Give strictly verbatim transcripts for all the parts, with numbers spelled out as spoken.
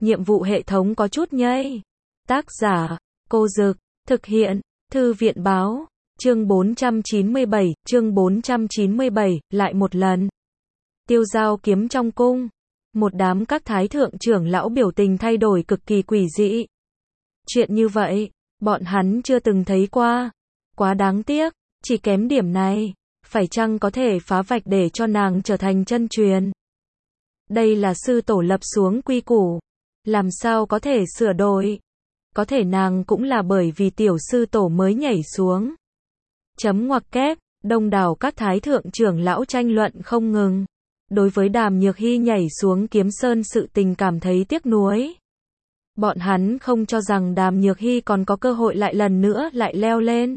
nhiệm vụ hệ thống có chút nhây. Tác giả, Cô Dực, thực hiện, Thư viện báo, chương bốn trăm chín mươi bảy, chương bốn trăm chín mươi bảy, lại một lần. Tiêu giao kiếm trong cung. Một đám các thái thượng trưởng lão biểu tình thay đổi cực kỳ quỷ dị. Chuyện như vậy, bọn hắn chưa từng thấy qua. Quá đáng tiếc, chỉ kém điểm này. Phải chăng có thể phá vạch để cho nàng trở thành chân truyền? Đây là sư tổ lập xuống quy củ. Làm sao có thể sửa đổi? Có thể nàng cũng là bởi vì tiểu sư tổ mới nhảy xuống. Chấm ngoặc kép, đông đảo các thái thượng trưởng lão tranh luận không ngừng. Đối với Đàm Nhược Hy nhảy xuống Kiếm Sơn sự tình cảm thấy tiếc nuối. Bọn hắn không cho rằng Đàm Nhược Hy còn có cơ hội lại lần nữa lại leo lên.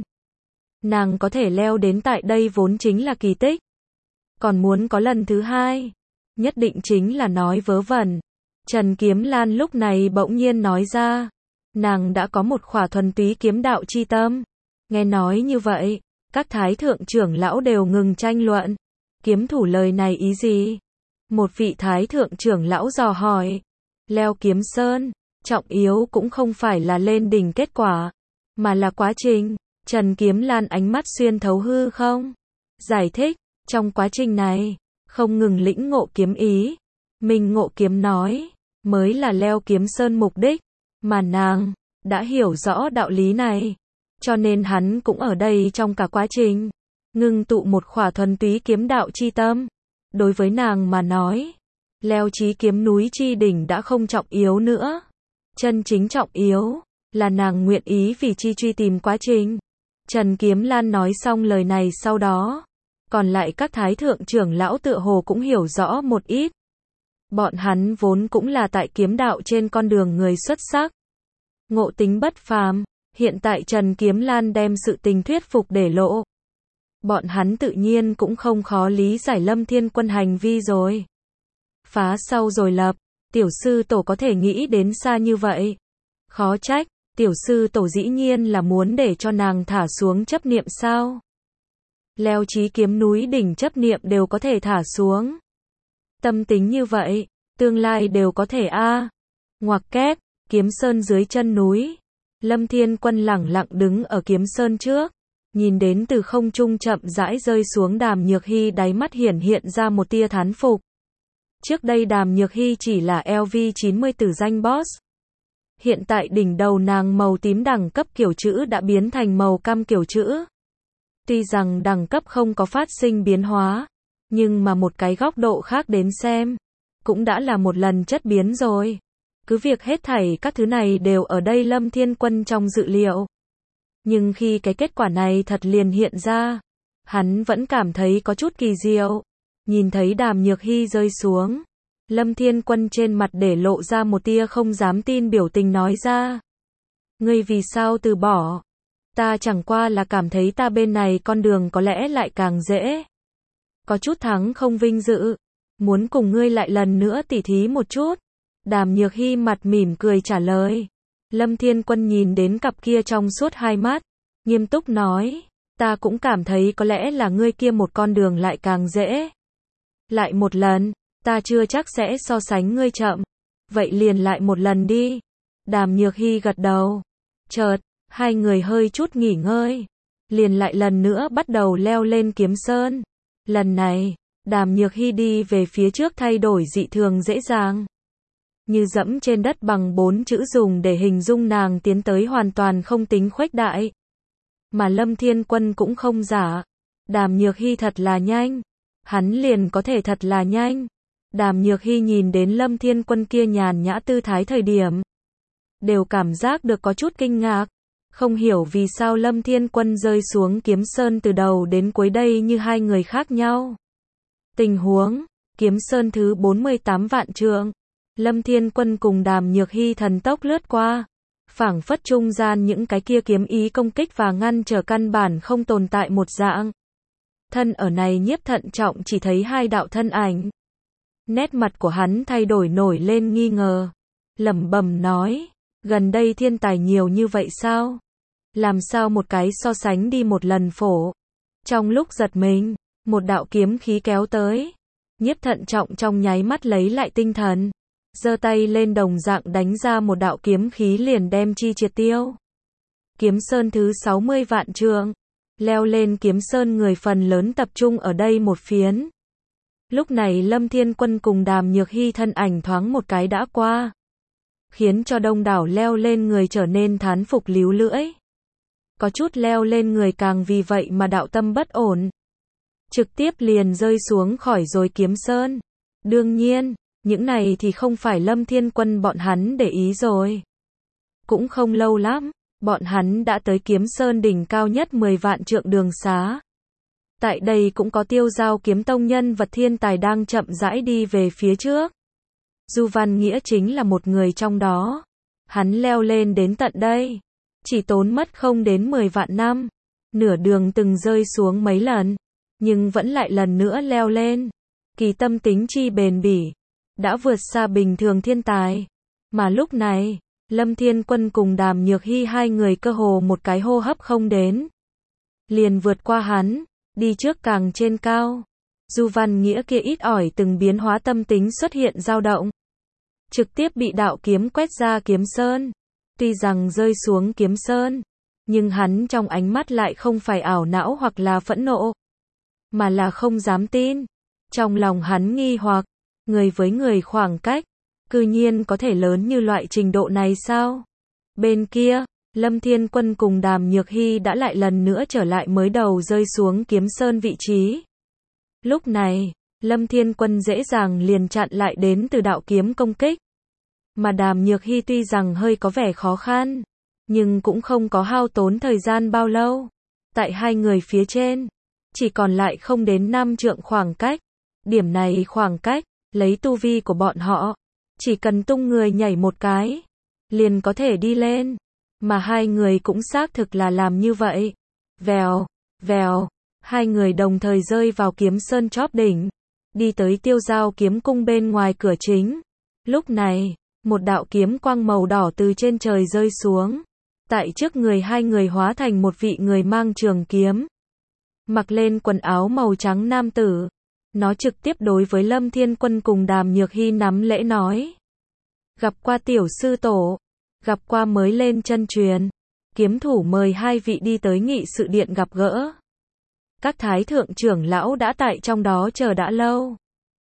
Nàng có thể leo đến tại đây vốn chính là kỳ tích. Còn muốn có lần thứ hai, nhất định chính là nói vớ vẩn. Trần Kiếm Lan lúc này bỗng nhiên nói ra, nàng đã có một khỏa thuần túy kiếm đạo chi tâm. Nghe nói như vậy, các thái thượng trưởng lão đều ngừng tranh luận. Kiếm thủ lời này ý gì? Một vị thái thượng trưởng lão dò hỏi. Leo Kiếm Sơn, trọng yếu cũng không phải là lên đỉnh kết quả, mà là quá trình. Trần Kiếm Lan ánh mắt xuyên thấu hư không? Giải thích, trong quá trình này, không ngừng lĩnh ngộ kiếm ý. Mình ngộ kiếm nói, mới là leo Kiếm Sơn mục đích. Mà nàng, đã hiểu rõ đạo lý này. Cho nên hắn cũng ở đây trong cả quá trình. Ngưng tụ một khỏa thuần túy kiếm đạo chi tâm. Đối với nàng mà nói, leo chí kiếm núi chi đỉnh đã không trọng yếu nữa. Chân chính trọng yếu, là nàng nguyện ý vì chi truy tìm quá trình. Trần Kiếm Lan nói xong lời này sau đó, còn lại các thái thượng trưởng lão tựa hồ cũng hiểu rõ một ít. Bọn hắn vốn cũng là tại kiếm đạo trên con đường người xuất sắc. Ngộ tính bất phàm, hiện tại Trần Kiếm Lan đem sự tình thuyết phục để lộ. Bọn hắn tự nhiên cũng không khó lý giải Lâm Thiên Quân hành vi rồi. Phá sau rồi lập, tiểu sư tổ có thể nghĩ đến xa như vậy. Khó trách, tiểu sư tổ dĩ nhiên là muốn để cho nàng thả xuống chấp niệm sao. Leo chí kiếm núi đỉnh chấp niệm đều có thể thả xuống. Tâm tính như vậy, tương lai đều có thể a. À. Ngoặc kép, Kiếm Sơn dưới chân núi. Lâm Thiên Quân lẳng lặng đứng ở Kiếm Sơn trước. Nhìn đến từ không trung chậm rãi rơi xuống Đàm Nhược Hy, đáy mắt hiển hiện ra một tia thán phục. Trước đây Đàm Nhược Hy chỉ là L V chín mươi tử danh boss. Hiện tại đỉnh đầu nàng màu tím đẳng cấp kiểu chữ đã biến thành màu cam kiểu chữ. Tuy rằng đẳng cấp không có phát sinh biến hóa, nhưng mà một cái góc độ khác đến xem, cũng đã là một lần chất biến rồi. Cứ việc hết thảy các thứ này đều ở đây Lâm Thiên Quân trong dự liệu. Nhưng khi cái kết quả này thật liền hiện ra, hắn vẫn cảm thấy có chút kỳ diệu. Nhìn thấy Đàm Nhược Hy rơi xuống, Lâm Thiên Quân trên mặt để lộ ra một tia không dám tin biểu tình nói ra. Ngươi vì sao từ bỏ? Ta chẳng qua là cảm thấy ta bên này con đường có lẽ lại càng dễ. Có chút thắng không vinh dự. Muốn cùng ngươi lại lần nữa tỉ thí một chút. Đàm Nhược Hy mặt mỉm cười trả lời. Lâm Thiên Quân nhìn đến cặp kia trong suốt hai mắt, nghiêm túc nói, ta cũng cảm thấy có lẽ là ngươi kia một con đường lại càng dễ. Lại một lần, ta chưa chắc sẽ so sánh ngươi chậm. Vậy liền lại một lần đi. Đàm Nhược Hy gật đầu. Chợt, hai người hơi chút nghỉ ngơi. Liền lại lần nữa bắt đầu leo lên Kiếm Sơn. Lần này, Đàm Nhược Hy đi về phía trước thay đổi dị thường dễ dàng. Như dẫm trên đất bằng bốn chữ dùng để hình dung nàng tiến tới hoàn toàn không tính khuếch đại. Mà Lâm Thiên Quân cũng không giả. Đàm Nhược Hy thật là nhanh. Hắn liền có thể thật là nhanh. Đàm Nhược Hy nhìn đến Lâm Thiên Quân kia nhàn nhã tư thái thời điểm, đều cảm giác được có chút kinh ngạc. Không hiểu vì sao Lâm Thiên Quân rơi xuống Kiếm Sơn từ đầu đến cuối đây như hai người khác nhau. Tình huống, Kiếm Sơn thứ bốn mươi tám vạn trượng. Lâm Thiên Quân cùng Đàm Nhược Hy thần tốc lướt qua. Phảng phất trung gian những cái kia kiếm ý công kích và ngăn trở căn bản không tồn tại một dạng. Thân ở này Nhiếp thận trọng chỉ thấy hai đạo thân ảnh. Nét mặt của hắn thay đổi nổi lên nghi ngờ. Lẩm bẩm nói, gần đây thiên tài nhiều như vậy sao? Làm sao một cái so sánh đi một lần phổ? Trong lúc giật mình, một đạo kiếm khí kéo tới. Nhiếp thận trọng trong nháy mắt lấy lại tinh thần. giơ tay lên đồng dạng đánh ra một đạo kiếm khí liền đem chi triệt tiêu. Kiếm Sơn thứ sáu mươi vạn trượng. Leo lên Kiếm Sơn người phần lớn tập trung ở đây một phiến. Lúc này Lâm Thiên Quân cùng Đàm Nhược Hy thân ảnh thoáng một cái đã qua, khiến cho đông đảo leo lên người trở nên thán phục líu lưỡi. Có chút leo lên người càng vì vậy mà đạo tâm bất ổn, trực tiếp liền rơi xuống khỏi rồi Kiếm Sơn. Đương nhiên, những này thì không phải Lâm Thiên Quân bọn hắn để ý rồi. Cũng không lâu lắm, bọn hắn đã tới Kiếm Sơn đỉnh cao nhất mười vạn trượng đường xá. Tại đây cũng có Tiêu Giao Kiếm Tông nhân vật thiên tài đang chậm rãi đi về phía trước. Du Văn Nghĩa chính là một người trong đó. Hắn leo lên đến tận đây, chỉ tốn mất không đến mười vạn năm. Nửa đường từng rơi xuống mấy lần, nhưng vẫn lại lần nữa leo lên. Kỳ tâm tính chi bền bỉ, đã vượt xa bình thường thiên tài. Mà lúc này, Lâm Thiên Quân cùng Đàm Nhược Hy hai người cơ hồ một cái hô hấp không đến, liền vượt qua hắn, đi trước càng trên cao. Du Văn Nghĩa kia ít ỏi từng biến hóa tâm tính xuất hiện dao động, trực tiếp bị đạo kiếm quét ra Kiếm Sơn. Tuy rằng rơi xuống Kiếm Sơn, nhưng hắn trong ánh mắt lại không phải ảo não hoặc là phẫn nộ, mà là không dám tin. Trong lòng hắn nghi hoặc, người với người khoảng cách, cư nhiên có thể lớn như loại trình độ này sao? Bên kia, Lâm Thiên Quân cùng Đàm Nhược Hy đã lại lần nữa trở lại mới đầu rơi xuống Kiếm Sơn vị trí. Lúc này, Lâm Thiên Quân dễ dàng liền chặn lại đến từ đạo kiếm công kích. Mà Đàm Nhược Hy tuy rằng hơi có vẻ khó khăn, nhưng cũng không có hao tốn thời gian bao lâu. Tại hai người phía trên, chỉ còn lại không đến năm trượng khoảng cách. Điểm này khoảng cách, lấy tu vi của bọn họ, chỉ cần tung người nhảy một cái, liền có thể đi lên. Mà hai người cũng xác thực là làm như vậy. Vèo, vèo, hai người đồng thời rơi vào Kiếm Sơn chóp đỉnh, đi tới Tiêu Giao Kiếm Cung bên ngoài cửa chính. Lúc này, một đạo kiếm quang màu đỏ từ trên trời rơi xuống. Tại trước người hai người hóa thành một vị người mang trường kiếm, mặc lên quần áo màu trắng nam tử. Nó trực tiếp đối với Lâm Thiên Quân cùng Đàm Nhược Hy nắm lễ nói. Gặp qua tiểu sư tổ, gặp qua mới lên chân truyền. Kiếm thủ mời hai vị đi tới nghị sự điện gặp gỡ. Các thái thượng trưởng lão đã tại trong đó chờ đã lâu.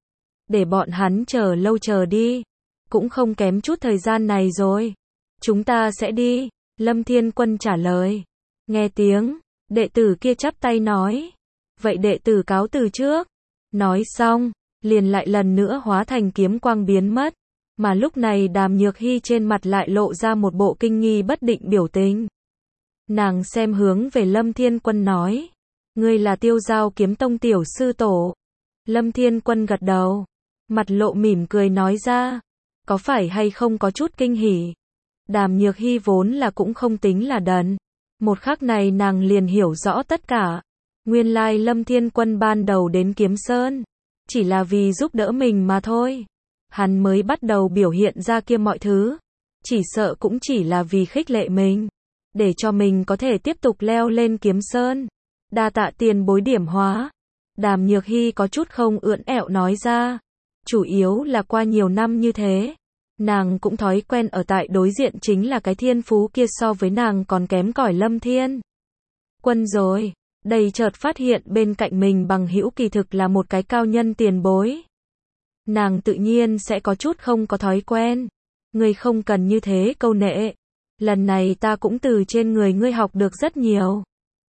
Để bọn hắn chờ lâu chờ đi, cũng không kém chút thời gian này rồi. Chúng ta sẽ đi, Lâm Thiên Quân trả lời. Nghe tiếng, đệ tử kia chắp tay nói. Vậy đệ tử cáo từ trước. Nói xong, liền lại lần nữa hóa thành kiếm quang biến mất. Mà lúc này Đàm Nhược Hy trên mặt lại lộ ra một bộ kinh nghi bất định biểu tình. Nàng xem hướng về Lâm Thiên Quân nói. Ngươi là Tiêu Giao Kiếm Tông tiểu sư tổ. Lâm Thiên Quân gật đầu, mặt lộ mỉm cười nói ra. Có phải hay không có chút kinh hỉ? Đàm Nhược Hy vốn là cũng không tính là đần. Một khắc này nàng liền hiểu rõ tất cả. Nguyên lai Lâm Thiên Quân ban đầu đến Kiếm Sơn, chỉ là vì giúp đỡ mình mà thôi. Hắn mới bắt đầu biểu hiện ra kia mọi thứ. Chỉ sợ cũng chỉ là vì khích lệ mình, để cho mình có thể tiếp tục leo lên Kiếm Sơn. Đa tạ tiền bối điểm hóa. Đàm Nhược Hy có chút không ưỡn ẹo nói ra. Chủ yếu là qua nhiều năm như thế, nàng cũng thói quen ở tại đối diện chính là cái thiên phú kia so với nàng còn kém cỏi Lâm Thiên Quân rồi. Đầy chợt phát hiện bên cạnh mình bằng hữu kỳ thực là một cái cao nhân tiền bối. Nàng tự nhiên sẽ có chút không có thói quen. Ngươi không cần như thế câu nệ. Lần này ta cũng từ trên người ngươi học được rất nhiều.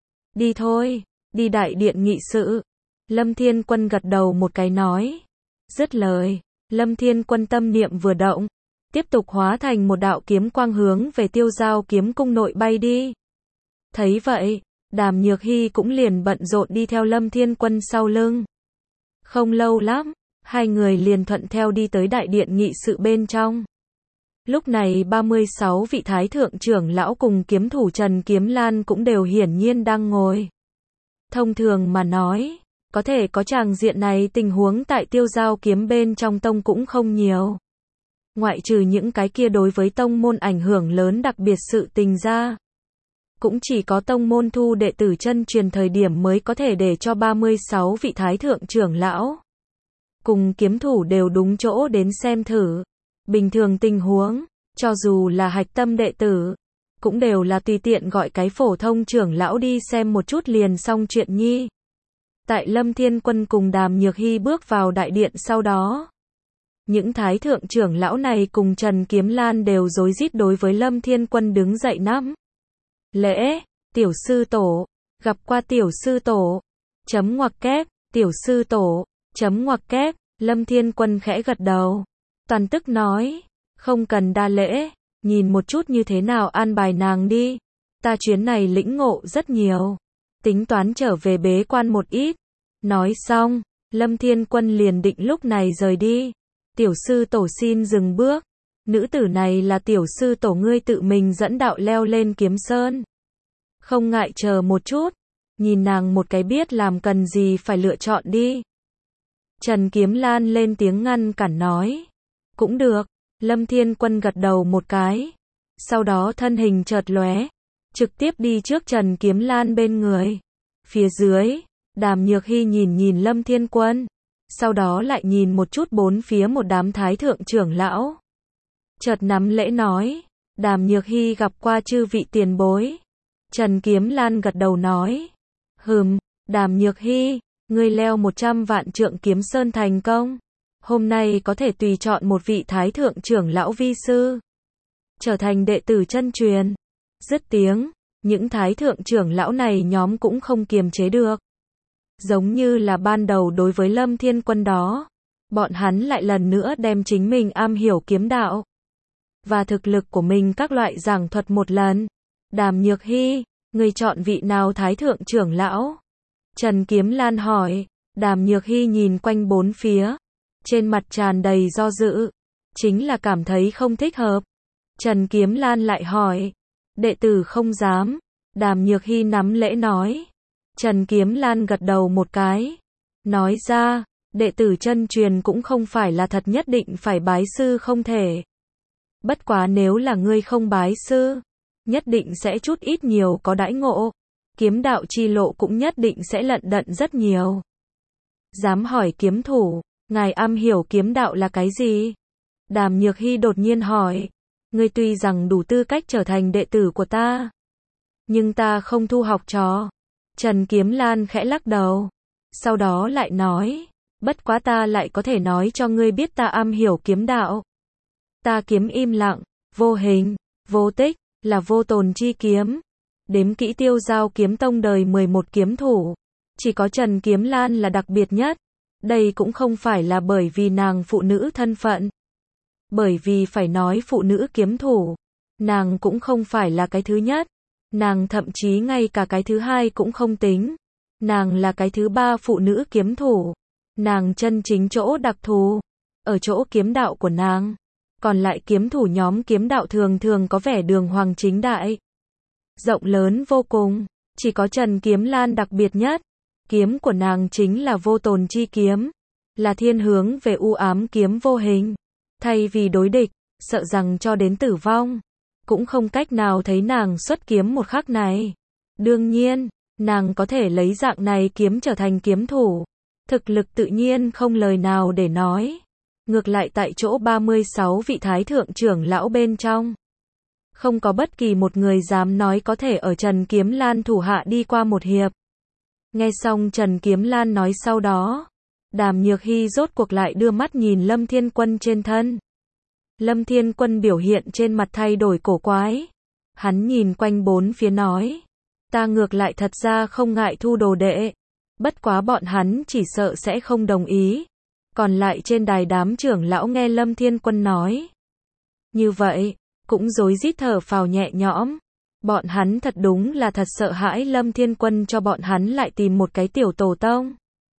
Đi thôi, đi đại điện nghị sự. Lâm Thiên Quân gật đầu một cái nói. Dứt lời, Lâm Thiên Quân tâm niệm vừa động, tiếp tục hóa thành một đạo kiếm quang hướng về Tiêu Giao Kiếm Cung nội bay đi. Thấy vậy, Đàm Nhược Hy cũng liền bận rộn đi theo Lâm Thiên Quân sau lưng. Không lâu lắm, hai người liền thuận theo đi tới đại điện nghị sự bên trong. Lúc này ba mươi sáu vị thái thượng trưởng lão cùng kiếm thủ Trần Kiếm Lan cũng đều hiển nhiên đang ngồi. Thông thường mà nói, có thể có tràng diện này tình huống tại Tiêu Giao Kiếm bên trong tông cũng không nhiều. Ngoại trừ những cái kia đối với tông môn ảnh hưởng lớn đặc biệt sự tình ra, cũng chỉ có tông môn thu đệ tử chân truyền thời điểm mới có thể để cho ba mươi sáu vị thái thượng trưởng lão cùng kiếm thủ đều đúng chỗ đến xem thử. Bình thường tình huống, cho dù là hạch tâm đệ tử, cũng đều là tùy tiện gọi cái phổ thông trưởng lão đi xem một chút liền xong chuyện nhi. Tại Lâm Thiên Quân cùng Đàm Nhược Hy bước vào đại điện sau đó, những thái thượng trưởng lão này cùng Trần Kiếm Lan đều rối rít đối với Lâm Thiên Quân đứng dậy nắm lễ, tiểu sư tổ, gặp qua tiểu sư tổ, chấm ngoặc kép, tiểu sư tổ, chấm ngoặc kép, Lâm Thiên Quân khẽ gật đầu, toàn tức nói, không cần đa lễ, nhìn một chút như thế nào an bài nàng đi, ta chuyến này lĩnh ngộ rất nhiều, tính toán trở về bế quan một ít. Nói xong, Lâm Thiên Quân liền định lúc này rời đi. Tiểu sư tổ xin dừng bước. Nữ tử này là tiểu sư tổ ngươi tự mình dẫn đạo leo lên kiếm sơn. Không ngại chờ một chút. Nhìn nàng một cái biết làm cần gì phải lựa chọn đi. Trần Kiếm Lan lên tiếng ngăn cản nói. Cũng được. Lâm Thiên Quân gật đầu một cái. Sau đó thân hình chợt lóe, trực tiếp đi trước Trần Kiếm Lan bên người. Phía dưới, Đàm Nhược Hy nhìn nhìn Lâm Thiên Quân, sau đó lại nhìn một chút bốn phía một đám thái thượng trưởng lão. Chợt nắm lễ nói, Đàm Nhược Hy gặp qua chư vị tiền bối. Trần Kiếm Lan gật đầu nói, hừm, Đàm Nhược Hy, ngươi leo một trăm vạn trượng kiếm sơn thành công. Hôm nay có thể tùy chọn một vị thái thượng trưởng lão vi sư, trở thành đệ tử chân truyền. Dứt tiếng, những thái thượng trưởng lão này nhóm cũng không kiềm chế được. Giống như là ban đầu đối với Lâm Thiên Quân đó, bọn hắn lại lần nữa đem chính mình am hiểu kiếm đạo và thực lực của mình các loại giảng thuật một lần. Đàm Nhược Hy, người chọn vị nào thái thượng trưởng lão? Trần Kiếm Lan hỏi. Đàm Nhược Hy nhìn quanh bốn phía, trên mặt tràn đầy do dự, chính là cảm thấy không thích hợp. Trần Kiếm Lan lại hỏi, đệ tử không dám. Đàm Nhược Hy nắm lễ nói. Trần Kiếm Lan gật đầu một cái, nói ra, đệ tử chân truyền cũng không phải là thật nhất định phải bái sư không thể. Bất quá nếu là ngươi không bái sư, nhất định sẽ chút ít nhiều có đãi ngộ, kiếm đạo chi lộ cũng nhất định sẽ lận đận rất nhiều. Dám hỏi kiếm thủ, ngài am hiểu kiếm đạo là cái gì? Đàm Nhược Hy đột nhiên hỏi, ngươi tuy rằng đủ tư cách trở thành đệ tử của ta, nhưng ta không thu học trò. Trần Kiếm Lan khẽ lắc đầu, sau đó lại nói, bất quá ta lại có thể nói cho ngươi biết ta am hiểu kiếm đạo. Ta kiếm im lặng, vô hình, vô tích, là vô tồn chi kiếm. Đếm kỹ Tiêu Giao Kiếm Tông đời mười một kiếm thủ, chỉ có Trần Kiếm Lan là đặc biệt nhất. Đây cũng không phải là bởi vì nàng phụ nữ thân phận, bởi vì phải nói phụ nữ kiếm thủ, nàng cũng không phải là cái thứ nhất. Nàng thậm chí ngay cả cái thứ hai cũng không tính. Nàng là cái thứ ba phụ nữ kiếm thủ. Nàng chân chính chỗ đặc thù ở chỗ kiếm đạo của nàng. Còn lại kiếm thủ nhóm kiếm đạo thường thường có vẻ đường hoàng chính đại, rộng lớn vô cùng. Chỉ có Trần Kiếm Lan đặc biệt nhất. Kiếm của nàng chính là vô tồn chi kiếm, là thiên hướng về u ám kiếm vô hình. Thay vì đối địch, sợ rằng cho đến tử vong, cũng không cách nào thấy nàng xuất kiếm một khắc này. Đương nhiên, nàng có thể lấy dạng này kiếm trở thành kiếm thủ. Thực lực tự nhiên không lời nào để nói. Ngược lại tại chỗ ba mươi sáu vị thái thượng trưởng lão bên trong, không có bất kỳ một người dám nói có thể ở Trần Kiếm Lan thủ hạ đi qua một hiệp. Nghe xong Trần Kiếm Lan nói sau đó, Đàm Nhược Hy rốt cuộc lại đưa mắt nhìn Lâm Thiên Quân trên thân. Lâm Thiên Quân biểu hiện trên mặt thay đổi cổ quái. Hắn nhìn quanh bốn phía nói, ta ngược lại thật ra không ngại thu đồ đệ. Bất quá bọn hắn chỉ sợ sẽ không đồng ý. Còn lại trên đài đám trưởng lão nghe Lâm Thiên Quân nói như vậy, cũng rối rít thở phào nhẹ nhõm. Bọn hắn thật đúng là thật sợ hãi Lâm Thiên Quân cho bọn hắn lại tìm một cái tiểu tổ tông.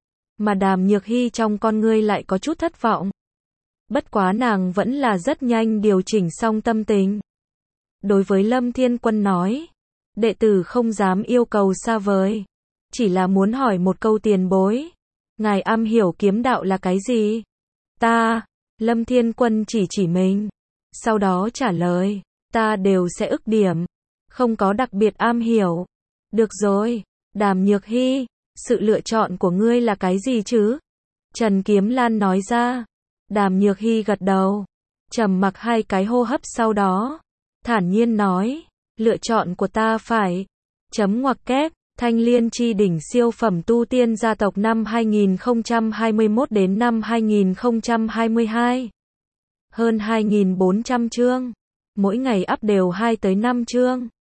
Mà Đàm Nhược Hy trong con ngươi lại có chút thất vọng. Bất quá nàng vẫn là rất nhanh điều chỉnh xong tâm tình. Đối với Lâm Thiên Quân nói, đệ tử không dám yêu cầu xa vời, chỉ là muốn hỏi một câu tiền bối, ngài am hiểu kiếm đạo là cái gì? Ta, Lâm Thiên Quân chỉ chỉ mình, sau đó trả lời, ta đều sẽ ức điểm, không có đặc biệt am hiểu. Được rồi, Đàm Nhược Hy, sự lựa chọn của ngươi là cái gì chứ? Trần Kiếm Lan nói ra. Đàm Nhược Hy gật đầu, Trầm mặc hai cái hô hấp sau đó, thản nhiên nói, lựa chọn của ta phải, chấm ngoặc kép, Thanh Liên chi đỉnh siêu phẩm tu tiên gia tộc năm hai nghìn không trăm hai mươi mốt đến năm hai nghìn không trăm hai mươi hai. Hơn hai nghìn bốn trăm chương, mỗi ngày up đều hai tới năm chương.